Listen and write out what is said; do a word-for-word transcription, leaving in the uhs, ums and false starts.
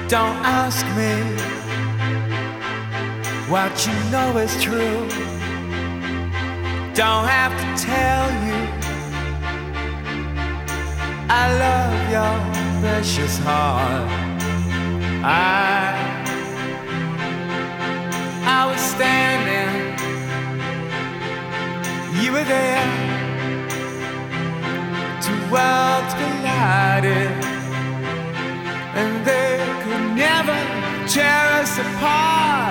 Don't ask me what you know is true. Don't have to tell you I love your precious heart. I I was standing, you were there. Two worlds collided, and they could never tear us apart.